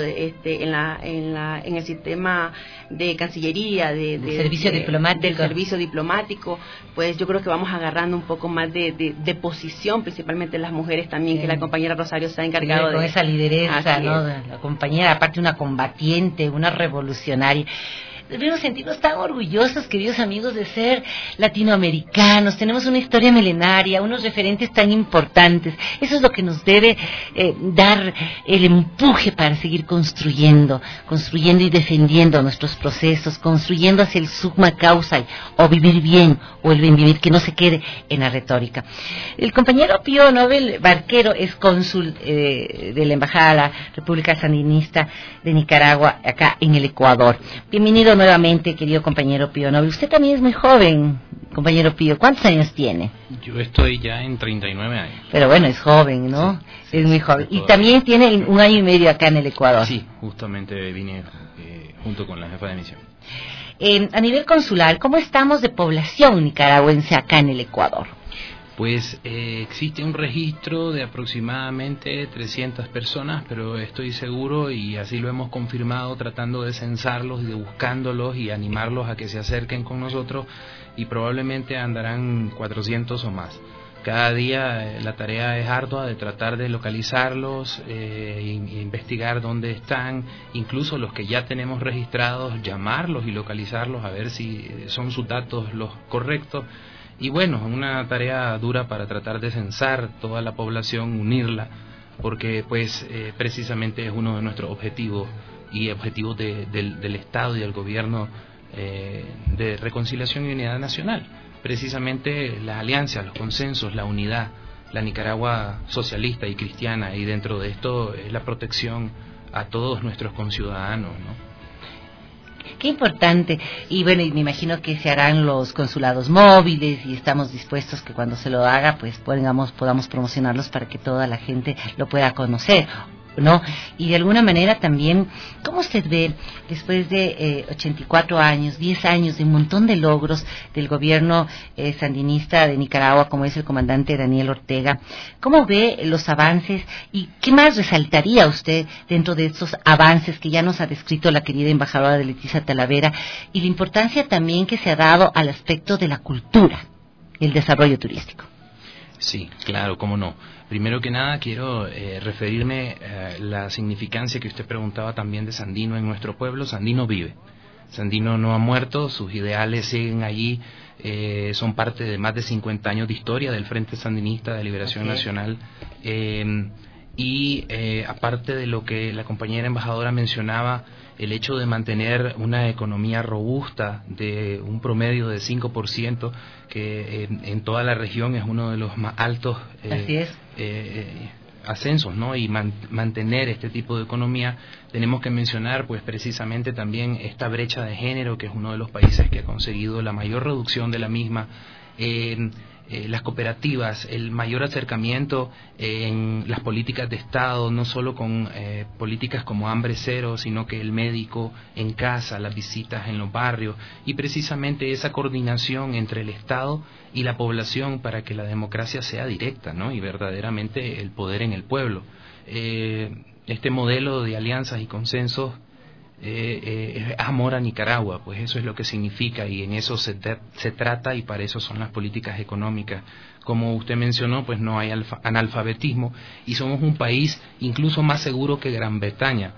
en el sistema de Cancillería, del servicio diplomático, pues yo creo que vamos agarrando un poco más de posición, principalmente las mujeres también, que la compañera Rosario se ha encargado con esa lideresa, ¿no? Es. La compañera, aparte una combatiente, una revolucionaria. Debemos sentirnos tan orgullosos, queridos amigos, de ser latinoamericanos. Tenemos una historia milenaria, unos referentes tan importantes. Eso es lo que nos debe dar el empuje para seguir construyendo y defendiendo nuestros procesos, construyendo hacia el summa causa, o vivir bien, o el bien vivir, que no se quede en la retórica. El compañero Pío Nobel Barquero es cónsul de la Embajada de la República Sandinista de Nicaragua, acá en el Ecuador. Bienvenido nuevamente, querido compañero Pío Nobel. Usted también es muy joven, compañero Pío. ¿Cuántos años tiene? Yo estoy ya en 39 años. Pero bueno, es joven, ¿no? Sí, es muy joven. Y también tiene 1 año y medio acá en el Ecuador. Sí, justamente vine junto con la jefa de misión. A nivel consular, ¿cómo estamos de población nicaragüense acá en el Ecuador? Pues existe un registro de aproximadamente 300 personas, pero estoy seguro, y así lo hemos confirmado, tratando de censarlos, de buscándolos y animarlos a que se acerquen con nosotros, y probablemente andarán 400 o más. Cada día la tarea es ardua de tratar de localizarlos, investigar dónde están, incluso los que ya tenemos registrados, llamarlos y localizarlos a ver si son sus datos los correctos. Y bueno, una tarea dura para tratar de censar toda la población, unirla, porque pues precisamente es uno de nuestros objetivos y objetivos del Estado y del gobierno de reconciliación y unidad nacional. Precisamente las alianzas, los consensos, la unidad, la Nicaragua socialista y cristiana, y dentro de esto es la protección a todos nuestros conciudadanos, ¿no? Qué importante. Y bueno, y me imagino que se harán los consulados móviles, y estamos dispuestos que cuando se lo haga, pues podamos promocionarlos para que toda la gente lo pueda conocer, ¿no? Y de alguna manera también, ¿cómo usted ve, después de 84 años, 10 años de un montón de logros del gobierno sandinista de Nicaragua, como es el comandante Daniel Ortega, cómo ve los avances y qué más resaltaría usted dentro de estos avances que ya nos ha descrito la querida embajadora de Leticia Talavera, y la importancia también que se ha dado al aspecto de la cultura y el desarrollo turístico? Sí, claro, cómo no. Primero que nada quiero referirme a la significancia que usted preguntaba también de Sandino en nuestro pueblo. Sandino vive. Sandino no ha muerto, sus ideales siguen allí, son parte de más de 50 años de historia del Frente Sandinista de Liberación Nacional. Aparte de lo que la compañera embajadora mencionaba, el hecho de mantener una economía robusta de un promedio de 5%, que en toda la región es uno de los más altos ascensos, ¿no? Y mantener este tipo de economía, tenemos que mencionar pues precisamente también esta brecha de género, que es uno de los países que ha conseguido la mayor reducción de la misma. Las cooperativas, el mayor acercamiento en las políticas de Estado, no solo con políticas como Hambre Cero, sino que el médico en casa, las visitas en los barrios, y precisamente esa coordinación entre el Estado y la población para que la democracia sea directa, ¿no? Y verdaderamente el poder en el pueblo. Este modelo de alianzas y consensos es amor a Nicaragua, pues eso es lo que significa, y en eso se trata, y para eso son las políticas económicas. Como usted mencionó, pues no hay analfabetismo, y somos un país incluso más seguro que Gran Bretaña.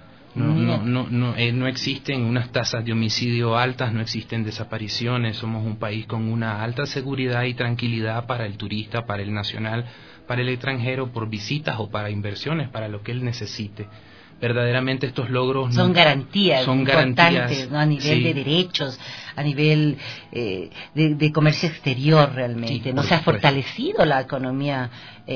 No existen unas tasas de homicidio altas, no existen desapariciones. Somos un país con una alta seguridad y tranquilidad para el turista, para el nacional, para el extranjero, por visitas o para inversiones, para lo que él necesite. Verdaderamente estos logros son garantías importantes, ¿no? A nivel sí, de derechos, a nivel de comercio exterior realmente. Sí, no se ha fortalecido la economía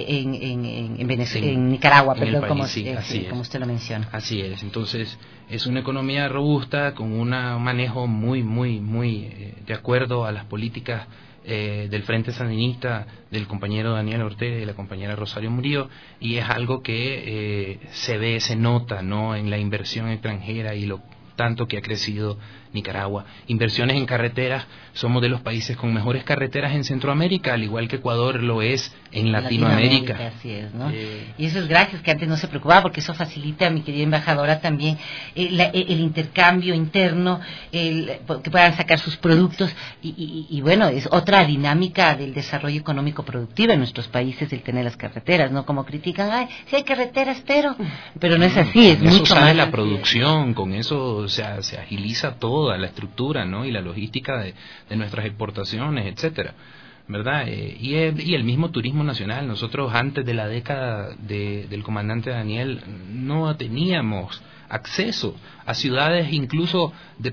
en Venezuela, en Nicaragua, perdón, como usted lo menciona. Así es. Entonces es una economía robusta con un manejo muy de acuerdo a las políticas del Frente Sandinista, del compañero Daniel Ortega y la compañera Rosario Murillo, y es algo que se ve, se nota, ¿no?, en la inversión extranjera y lo tanto que ha crecido Nicaragua. Inversiones en carreteras, somos de los países con mejores carreteras en Centroamérica, al igual que Ecuador lo es en Latinoamérica. Así es, ¿no? Y eso es gracias que antes no se preocupaba, porque eso facilita, mi querida embajadora, también el intercambio interno, que puedan sacar sus productos, y bueno, es otra dinámica del desarrollo económico productivo en nuestros países el tener las carreteras, ¿no? Como critican, ay, sí hay carreteras, pero no es así, es mucho más. La producción, con eso se agiliza toda la estructura, ¿no?, y la logística de nuestras exportaciones, etcétera, ¿verdad? Y el mismo turismo nacional. Nosotros antes de la década del comandante Daniel no teníamos acceso a ciudades, incluso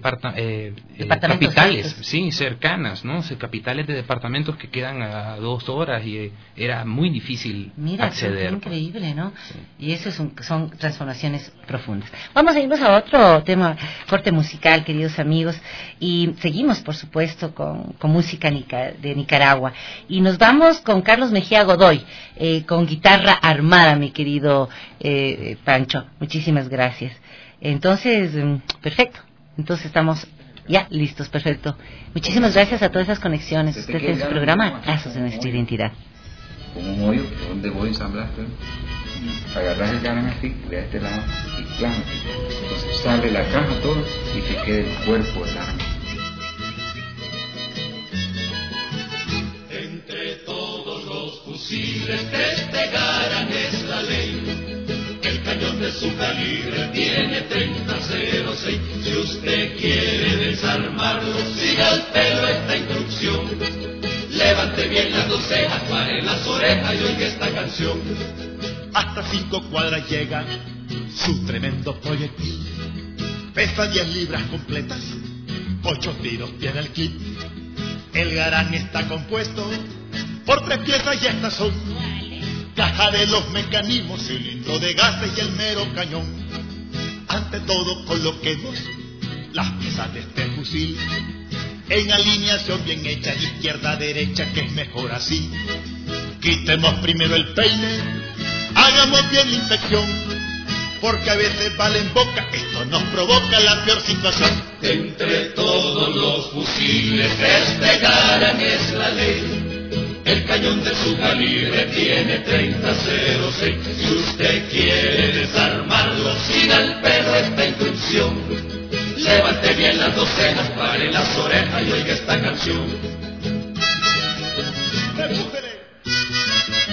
capitales, sí, cercanas, ¿no? Capitales de departamentos que quedan a 2 horas, y era muy difícil acceder. Es increíble, ¿no? Sí. Y eso son transformaciones profundas. Vamos a irnos a otro tema, corte musical, queridos amigos, y seguimos, por supuesto, con música de Nicaragua, y nos vamos con Carlos Mejía Godoy, con guitarra armada, mi querido Pancho. Muchísimas gracias. Entonces, perfecto. Entonces estamos ya listos, perfecto. Muchísimas gracias a todas esas conexiones. Usted en su programa Trazos de Nuestra Identidad. Como un hoyo, donde voy a ensamblar, agarras el garán así, de este lado, y claro, entonces sale la caja todo y se queda el cuerpo del arma. Entre todos los fusiles que este garán es la ley. El cañón de su calibre tiene 30.06. Si usted quiere desarmarlo, siga al pelo esta instrucción. Levante bien las 2 cejas, pare las orejas y oiga esta canción. Hasta 5 cuadras llega su tremendo proyectil. Pesa 10 libras completas, 8 tiros tiene el clip. El garán está compuesto por 3 piezas y estas son: caja de los mecanismos, cilindro de gases y el mero cañón. Ante todo coloquemos las piezas de este fusil en alineación bien hecha, izquierda a derecha, que es mejor así. Quitemos primero el peine, hagamos bien la inspección, porque a veces vale en boca, esto nos provoca la peor situación. Entre todos los fusiles este garán es la ley. El cañón de su calibre tiene 30.06. Si usted quiere desarmarlo, siga al pelo esta instrucción. Levante bien las 2 cejas, pare las orejas y oiga esta canción.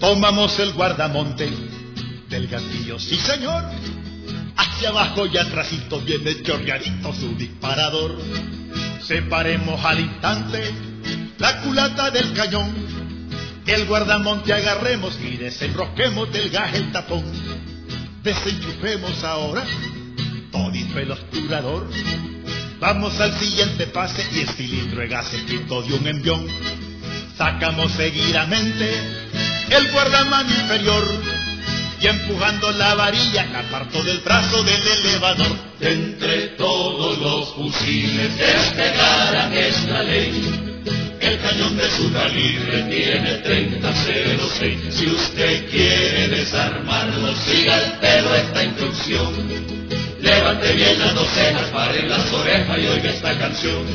Tomamos el guardamonte del Gatillo, sí señor. Hacia abajo y atrásito viene chorreadito su disparador. Separemos al instante la culata del cañón. El guardamonte agarremos y desenrosquemos del gas el tapón. Desenchufemos ahora todito el obturador. Vamos al siguiente pase y el cilindro de gas se quitó de un envión. Sacamos seguidamente el guardamano inferior y empujando la varilla la apartó del brazo del elevador. De entre todos los fusiles despegarán esta ley. El cañón de su calibre tiene 3006. Si usted quiere desarmarlo, siga al pelo esta instrucción. Levante bien las dos cejas, pare las orejas y oiga esta canción.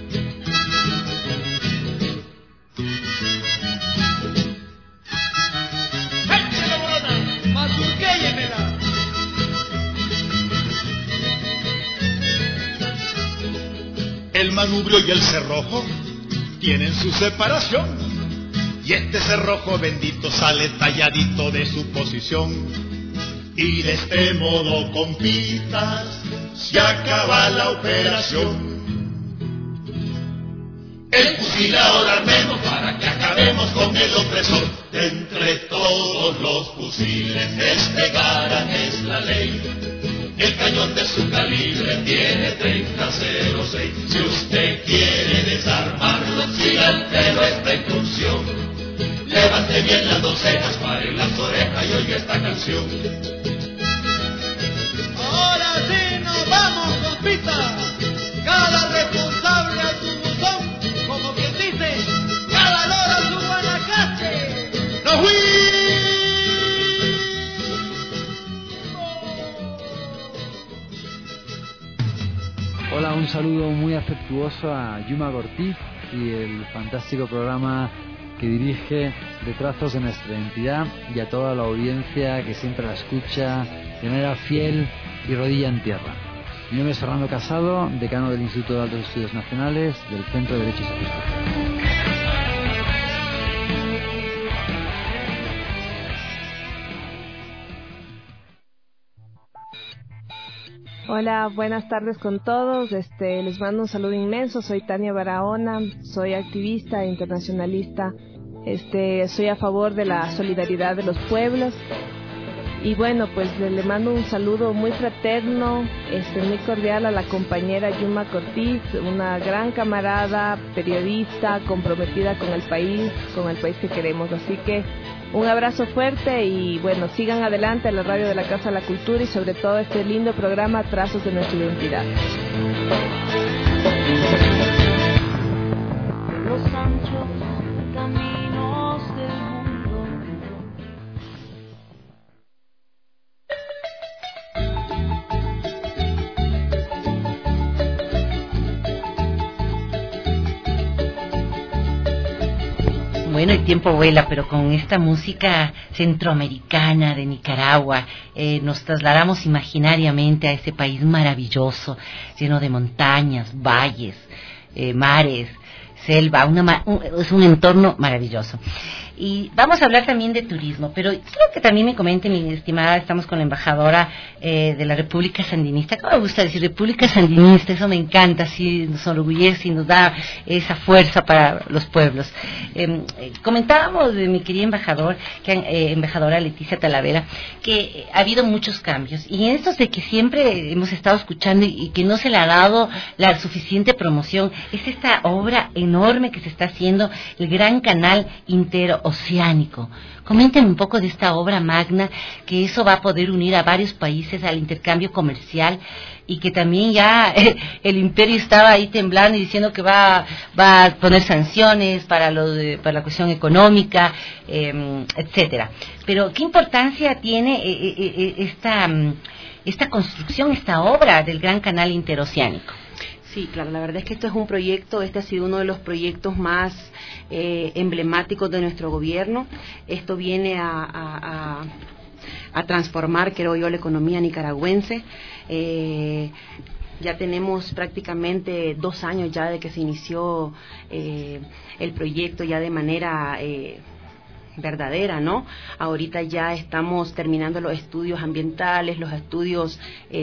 El manubrio y el cerrojo tienen su separación, y este cerrojo bendito sale talladito de su posición. Y de este modo, compitas, se acaba la operación. El fusil ahora armemos para que acabemos con el opresor. De entre todos los fusiles despegarán es la ley. El cañón de su calibre tiene 3006. Si usted quiere desarmarlo, siga al pelo esta instrucción. Levante bien las dos cejas, pare las orejas y oiga esta canción. Ahora sí nos vamos, compita. Cada responsable a su buzón, como quien dice, cada loro a su guanacaste. ¡Nos fuimos! Hola, un saludo muy afectuoso a Yuma Ortiz y el fantástico programa que dirige de Trazos de Nuestra Identidad, y a toda la audiencia que siempre la escucha de manera fiel y rodilla en tierra. Mi nombre es Fernando Casado, decano del Instituto de Altos Estudios Nacionales del Centro de Derecho y Justicia. Hola, buenas tardes con todos. Les mando un saludo inmenso. Soy Tania Barahona, soy activista e internacionalista. Soy a favor de la solidaridad de los pueblos. Y bueno, pues le mando un saludo muy fraterno, muy cordial a la compañera Yuma Ortiz, una gran camarada, periodista, comprometida con el país que queremos. Así que un abrazo fuerte y bueno, sigan adelante a la radio de la Casa de la Cultura y sobre todo este lindo programa Trazos de Nuestra Identidad. Los anchos caminos del mundo. Bueno, el tiempo vuela, pero con esta música centroamericana de Nicaragua nos trasladamos imaginariamente a ese país maravilloso, lleno de montañas, valles, mares, selva, es un entorno maravilloso. Y vamos a hablar también de turismo, pero quiero que también me comente, mi estimada, estamos con la embajadora de la República Sandinista. ¿Cómo me gusta decir República Sandinista? Eso me encanta, así nos enorgullece y nos da esa fuerza para los pueblos. Comentábamos de mi querida embajadora Leticia Talavera, que ha habido muchos cambios, y en estos de que siempre hemos estado escuchando y que no se le ha dado la suficiente promoción, es esta obra enorme que se está haciendo, el Gran Canal Interoceánico. Coméntenme un poco de esta obra magna, que eso va a poder unir a varios países al intercambio comercial, y que también ya el imperio estaba ahí temblando y diciendo que va a poner sanciones para la cuestión económica, etcétera. Pero ¿qué importancia tiene esta construcción, esta obra del Gran Canal Interoceánico? Sí, claro, la verdad es que esto es un proyecto, este ha sido uno de los proyectos más emblemáticos de nuestro gobierno. Esto viene a transformar, creo yo, la economía nicaragüense. Ya tenemos prácticamente 2 años ya de que se inició el proyecto ya de manera verdadera, ¿no? Ahorita ya estamos terminando los estudios ambientales, los estudios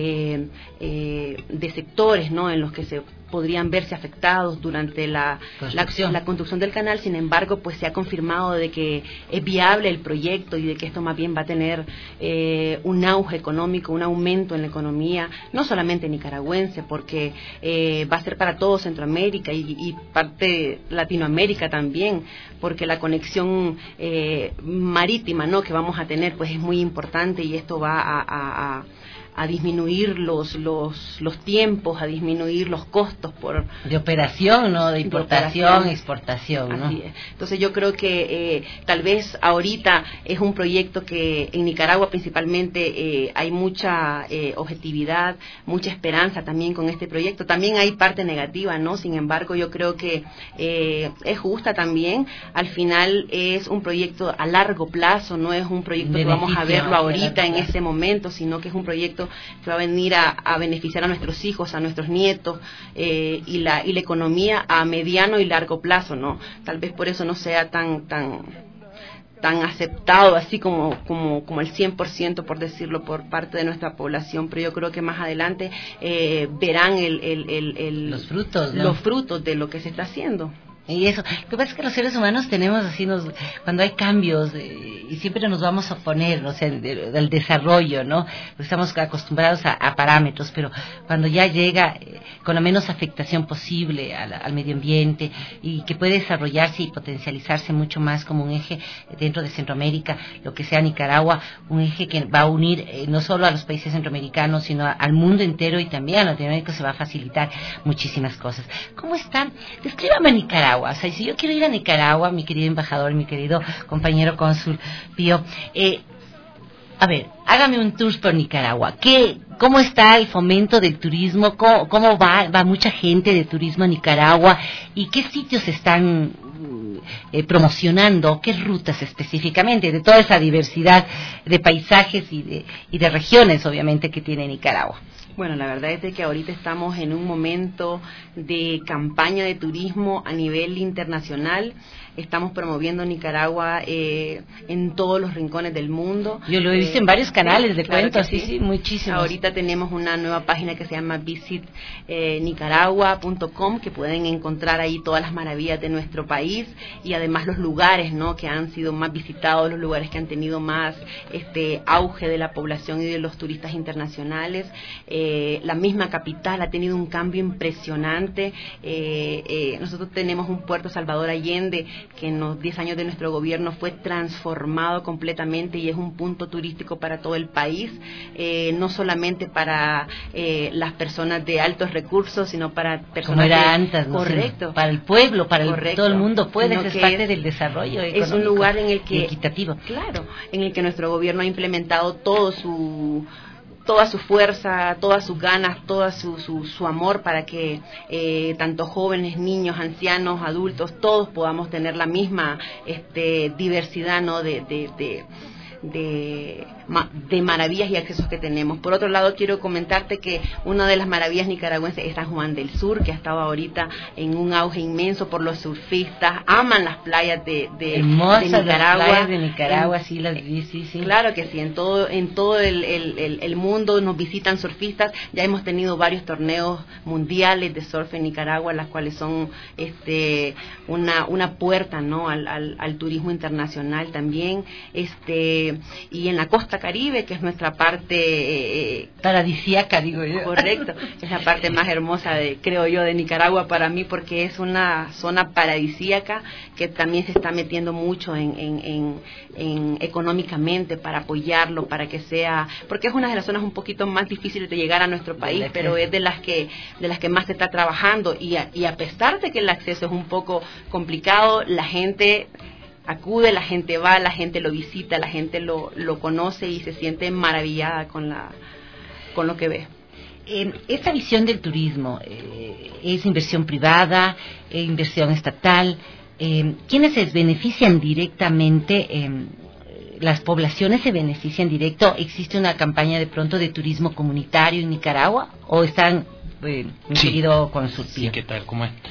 de sectores, ¿no? En los que se podrían verse afectados durante la construcción del canal. Sin embargo, pues se ha confirmado de que es viable el proyecto y de que esto más bien va a tener un auge económico, un aumento en la economía, no solamente nicaragüense, porque va a ser para todo Centroamérica y parte Latinoamérica también, porque la conexión marítima, ¿no?, que vamos a tener, pues es muy importante, y esto va a disminuir los tiempos, a disminuir los costos de operación, ¿no? De importación, exportación, ¿no? Así es. Entonces yo creo que tal vez ahorita es un proyecto que en Nicaragua principalmente hay mucha objetividad, mucha esperanza también con este proyecto. También hay parte negativa, ¿no? Sin embargo, yo creo que es justa también. Al final es un proyecto a largo plazo, no es un proyecto que vamos a verlo ahorita en este momento, sino que es un proyecto que va a venir a beneficiar a nuestros hijos, a nuestros nietos, y la economía a mediano y largo plazo, ¿no? Tal vez por eso no sea tan aceptado así como el 100%, por decirlo, por parte de nuestra población, pero yo creo que más adelante verán los frutos, ¿no?, los frutos de lo que se está haciendo. Y eso, lo que pasa es que los seres humanos tenemos así, cuando hay cambios, y siempre nos vamos a oponer, o sea, del desarrollo, ¿no? Porque estamos acostumbrados a parámetros, pero cuando ya llega con la menos afectación posible al medio ambiente, y que puede desarrollarse y potencializarse mucho más como un eje dentro de Centroamérica, lo que sea Nicaragua, un eje que va a unir no solo a los países centroamericanos, sino al mundo entero, y también a Latinoamérica se va a facilitar muchísimas cosas. ¿Cómo están? Descríbame Nicaragua. O sea, si yo quiero ir a Nicaragua, mi querido embajador, mi querido compañero cónsul Pío, a ver, hágame un tour por Nicaragua. ¿Cómo está el fomento del turismo? ¿Cómo va mucha gente de turismo a Nicaragua? ¿Y qué sitios están promocionando? ¿Qué rutas específicamente de toda esa diversidad de paisajes y de regiones, obviamente, que tiene Nicaragua? Bueno, la verdad es de que ahorita estamos en un momento de campaña de turismo a nivel internacional. Estamos promoviendo Nicaragua en todos los rincones del mundo. Yo lo he visto en varios canales de claro cuentos, sí, muchísimos. Ahorita tenemos una nueva página que se llama visitnicaragua.com, que pueden encontrar ahí todas las maravillas de nuestro país, y además los lugares, ¿no?, que han sido más visitados, los lugares que han tenido más auge de la población y de los turistas internacionales. La misma capital ha tenido un cambio impresionante. Nosotros tenemos un puerto, Salvador Allende, que en los 10 años de nuestro gobierno fue transformado completamente y es un punto turístico para todo el país, no solamente para las personas de altos recursos, sino para personas como era antes, ¿no? Correcto. Para el pueblo, todo el mundo puede, es parte del desarrollo económico. Es un lugar en el que equitativo. Claro, en el que nuestro gobierno ha implementado toda su fuerza, todas sus ganas, todo su amor para que tanto jóvenes, niños, ancianos, adultos, todos podamos tener la misma diversidad, ¿no?, de maravillas y accesos que tenemos. Por otro lado, quiero comentarte que una de las maravillas nicaragüenses es San Juan del Sur, que ha estado ahorita en un auge inmenso por los surfistas. Aman las playas de Nicaragua. Las playas de Nicaragua, sí las vi, sí. Claro que sí, en todo el mundo nos visitan surfistas. Ya hemos tenido varios torneos mundiales de surf en Nicaragua, las cuales son una puerta, ¿no?, al turismo internacional también. Y en la costa Caribe, que es nuestra parte paradisíaca, digo yo. Correcto, es la parte más hermosa creo yo, de Nicaragua para mí, porque es una zona paradisíaca que también se está metiendo mucho en económicamente para apoyarlo, para que sea, porque es una de las zonas un poquito más difíciles de llegar a nuestro país, pero es de las que más se está trabajando, y a pesar de que el acceso es un poco complicado, la gente acude, la gente va, la gente lo visita, la gente lo conoce y se siente maravillada con lo que ve. Esta visión del turismo es inversión privada, inversión estatal. ¿Quiénes se benefician directamente? ¿Las poblaciones se benefician directo? ¿Existe una campaña de pronto de turismo comunitario en Nicaragua? ¿O están, mi querido cónsul Pío? Sí, ¿qué tal? ¿Cómo es?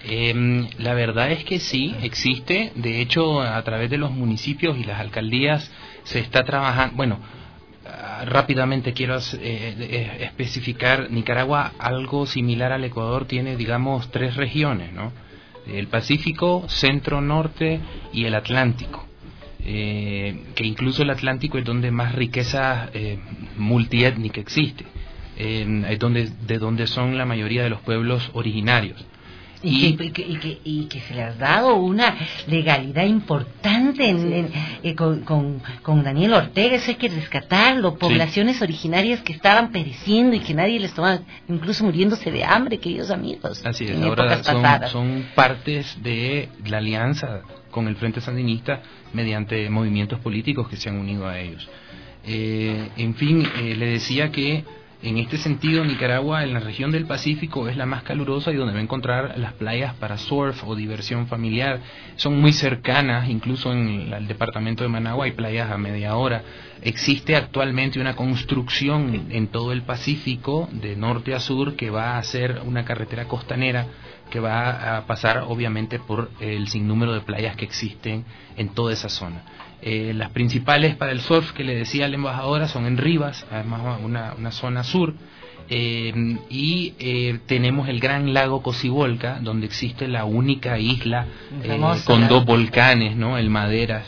La verdad es que sí, existe. De hecho, a través de los municipios y las alcaldías se está trabajando. Bueno, rápidamente quiero especificar, Nicaragua, algo similar al Ecuador, tiene, digamos, 3 regiones, ¿no? El Pacífico, Centro, Norte y el Atlántico. Que incluso el Atlántico es donde más riqueza multiétnica existe, es de donde son la mayoría de los pueblos originarios. Y que se le ha dado una legalidad importante con Daniel Ortega. Eso hay que rescatarlo. Poblaciones originarias que estaban pereciendo y que nadie les tomaba, incluso muriéndose de hambre, queridos amigos. Así es, ahora son partes de la alianza con el Frente Sandinista mediante movimientos políticos que se han unido a ellos. En fin, le decía que en este sentido, Nicaragua, en la región del Pacífico, es la más calurosa y donde va a encontrar las playas para surf o diversión familiar. Son muy cercanas, incluso en el departamento de Managua hay playas a media hora. Existe actualmente una construcción en todo el Pacífico, de norte a sur, que va a ser una carretera costanera que va a pasar obviamente por el sinnúmero de playas que existen en toda esa zona. Las principales para el surf que le decía a la embajadora son en Rivas, además una zona sur, y tenemos el gran lago Cocibolca, donde existe la única isla con 2 volcanes, ¿no? El Maderas,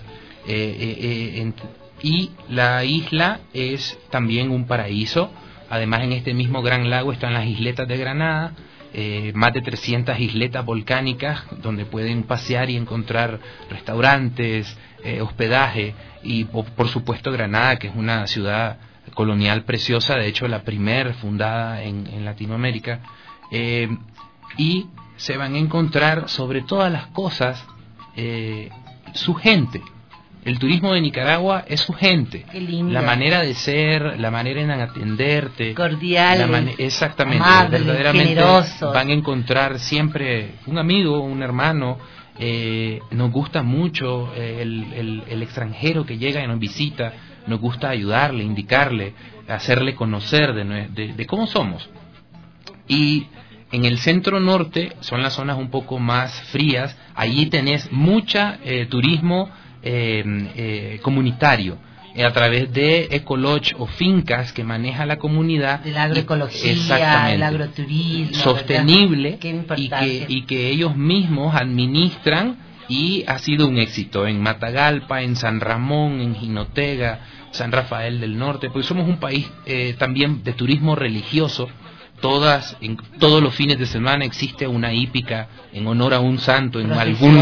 y la isla es también un paraíso. Además, en este mismo gran lago están las isletas de Granada, más de 300 isletas volcánicas donde pueden pasear y encontrar restaurantes, hospedaje, y por supuesto Granada, que es una ciudad colonial preciosa, de hecho la primera fundada en Latinoamérica, y se van a encontrar sobre todas las cosas su gente. El turismo de Nicaragua es su gente, la manera de ser, la manera en atenderte, cordial, exactamente, amable, verdaderamente generosos. Van a encontrar siempre un amigo, un hermano. Nos gusta mucho el extranjero que llega y nos visita, nos gusta ayudarle, indicarle, hacerle conocer de cómo somos. Y en el centro norte son las zonas un poco más frías, allí tenés mucha turismo comunitario, a través de ecolodge o fincas que maneja la comunidad, de la agroecología, el agroturismo sostenible, y que ellos mismos administran, y ha sido un éxito en Matagalpa, en San Ramón, en Jinotega, San Rafael del Norte, porque somos un país también de turismo religioso. Todos los fines de semana existe una hípica en honor a un santo en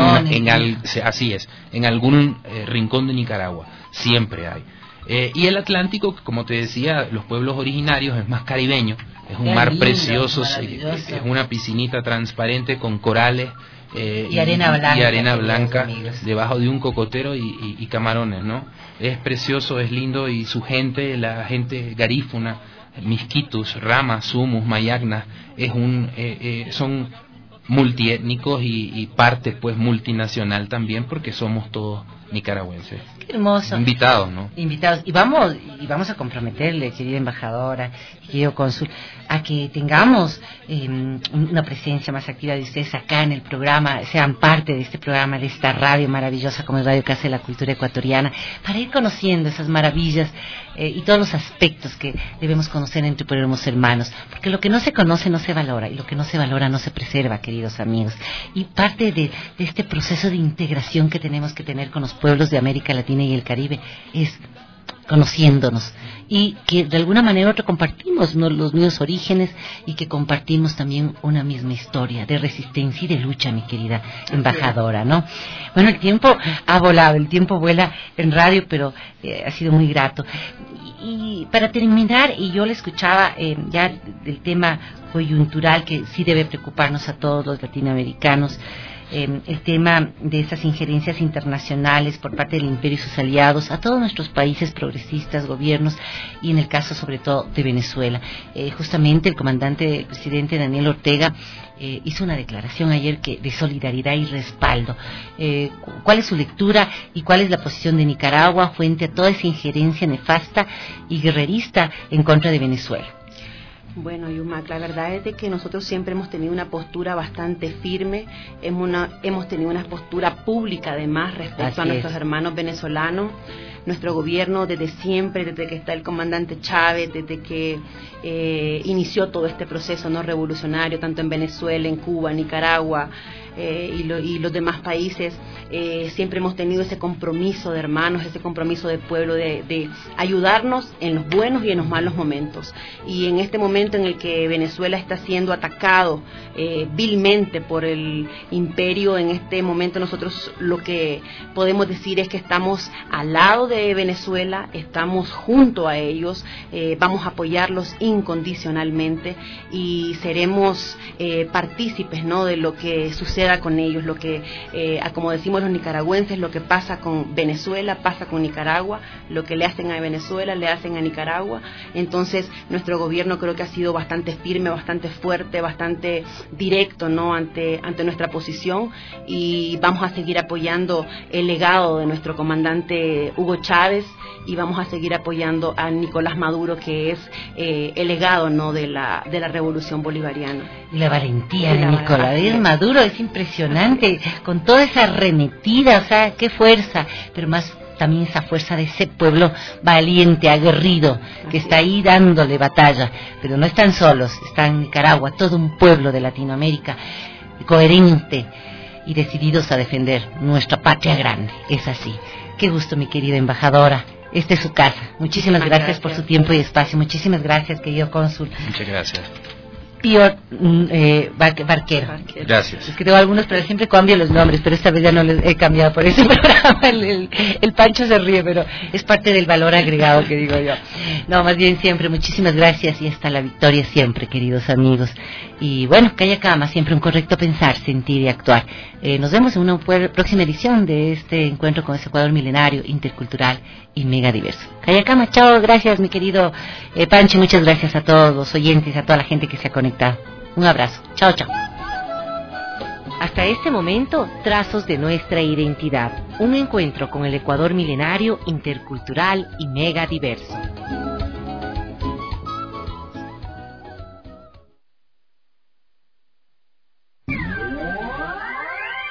algún rincón de Nicaragua, siempre hay. Y el Atlántico, como te decía, los pueblos originarios es más caribeño, es un mar precioso, es una piscinita transparente con corales y arena blanca debajo de un cocotero y camarones, ¿no? Es precioso, es lindo, y su gente, la gente garífuna, Misquitos, Ramas, Sumus, Mayagnas, son multiétnicos y parte pues multinacional también, porque somos todos nicaragüenses. Qué hermoso. Invitados, ¿no? Invitados. Y vamos a comprometerle, querida embajadora, querido cónsul, a que tengamos una presencia más activa de ustedes acá en el programa, sean parte de este programa, de esta radio maravillosa como es Radio Casa de la Cultura Ecuatoriana, para ir conociendo esas maravillas y todos los aspectos que debemos conocer entre pueblos hermanos, porque lo que no se conoce no se valora, y lo que no se valora no se preserva, queridos amigos. Y parte de este proceso de integración que tenemos que tener con los pueblos de América Latina y el Caribe es conociéndonos, y que de alguna manera u otra compartimos los mismos orígenes, y que compartimos también una misma historia de resistencia y de lucha, mi querida embajadora, ¿no? Bueno, el tiempo ha volado, el tiempo vuela en radio, pero ha sido muy grato. Y para terminar, y yo le escuchaba ya del tema coyuntural que sí debe preocuparnos a todos los latinoamericanos, el tema de esas injerencias internacionales por parte del imperio y sus aliados a todos nuestros países progresistas, gobiernos, y en el caso sobre todo de Venezuela. Justamente el comandante presidente Daniel Ortega hizo una declaración ayer de solidaridad y respaldo. ¿Cuál es su lectura y cuál es la posición de Nicaragua frente a toda esa injerencia nefasta y guerrerista en contra de Venezuela? Bueno, Yumac, la verdad es de que nosotros siempre hemos tenido una postura bastante firme, hemos tenido una postura pública además respecto a nuestros hermanos venezolanos. Nuestro gobierno desde siempre, desde que está el comandante Chávez, desde que inició todo este proceso no revolucionario, tanto en Venezuela, en Cuba, Nicaragua y los demás países, siempre hemos tenido ese compromiso de hermanos, ese compromiso de pueblo, de ayudarnos en los buenos y en los malos momentos. Y en este momento en el que Venezuela está siendo atacado vilmente por el imperio, en este momento nosotros lo que podemos decir es que estamos al lado de Venezuela, estamos junto a ellos, vamos a apoyarlos incondicionalmente y seremos partícipes, ¿no?, de lo que suceda con ellos, lo que, como decimos los nicaragüenses, lo que pasa con Venezuela pasa con Nicaragua, lo que le hacen a Venezuela le hacen a Nicaragua. Entonces nuestro gobierno creo que ha sido bastante firme, bastante fuerte, bastante directo, ¿no?, ante nuestra posición, y vamos a seguir apoyando el legado de nuestro comandante Hugo Chávez, y vamos a seguir apoyando a Nicolás Maduro, que es el legado, ¿no?, de la revolución bolivariana. Y la valentía de Nicolás Maduro es impresionante, con toda esa arremetida, o sea, qué fuerza, pero más también esa fuerza de ese pueblo valiente, aguerrido, que está ahí dándole batalla. Pero no están solos, está en Nicaragua, todo un pueblo de Latinoamérica coherente y decididos a defender nuestra patria grande. Es así. Qué gusto, mi querida embajadora. Esta es su casa. Muchísimas gracias por su tiempo y espacio. Muchísimas gracias, querido cónsul. Muchas gracias. Pío Barquero. Gracias. Es que tengo algunos, pero siempre cambio los nombres, pero esta vez ya no les he cambiado por ese programa. El Pancho se ríe, pero es parte del valor agregado que digo yo. No, más bien siempre, muchísimas gracias y hasta la victoria siempre, queridos amigos. Y bueno, Cayacama, siempre un correcto pensar, sentir y actuar. Nos vemos en una próxima edición de este encuentro con ese Ecuador milenario, intercultural y mega diverso. Cayacama, chao, gracias mi querido Pancho, muchas gracias a todos los oyentes, a toda la gente que se ha conectado. Un abrazo, chao, chao. Hasta este momento, Trazos de nuestra identidad, un encuentro con el Ecuador milenario, intercultural y mega diverso.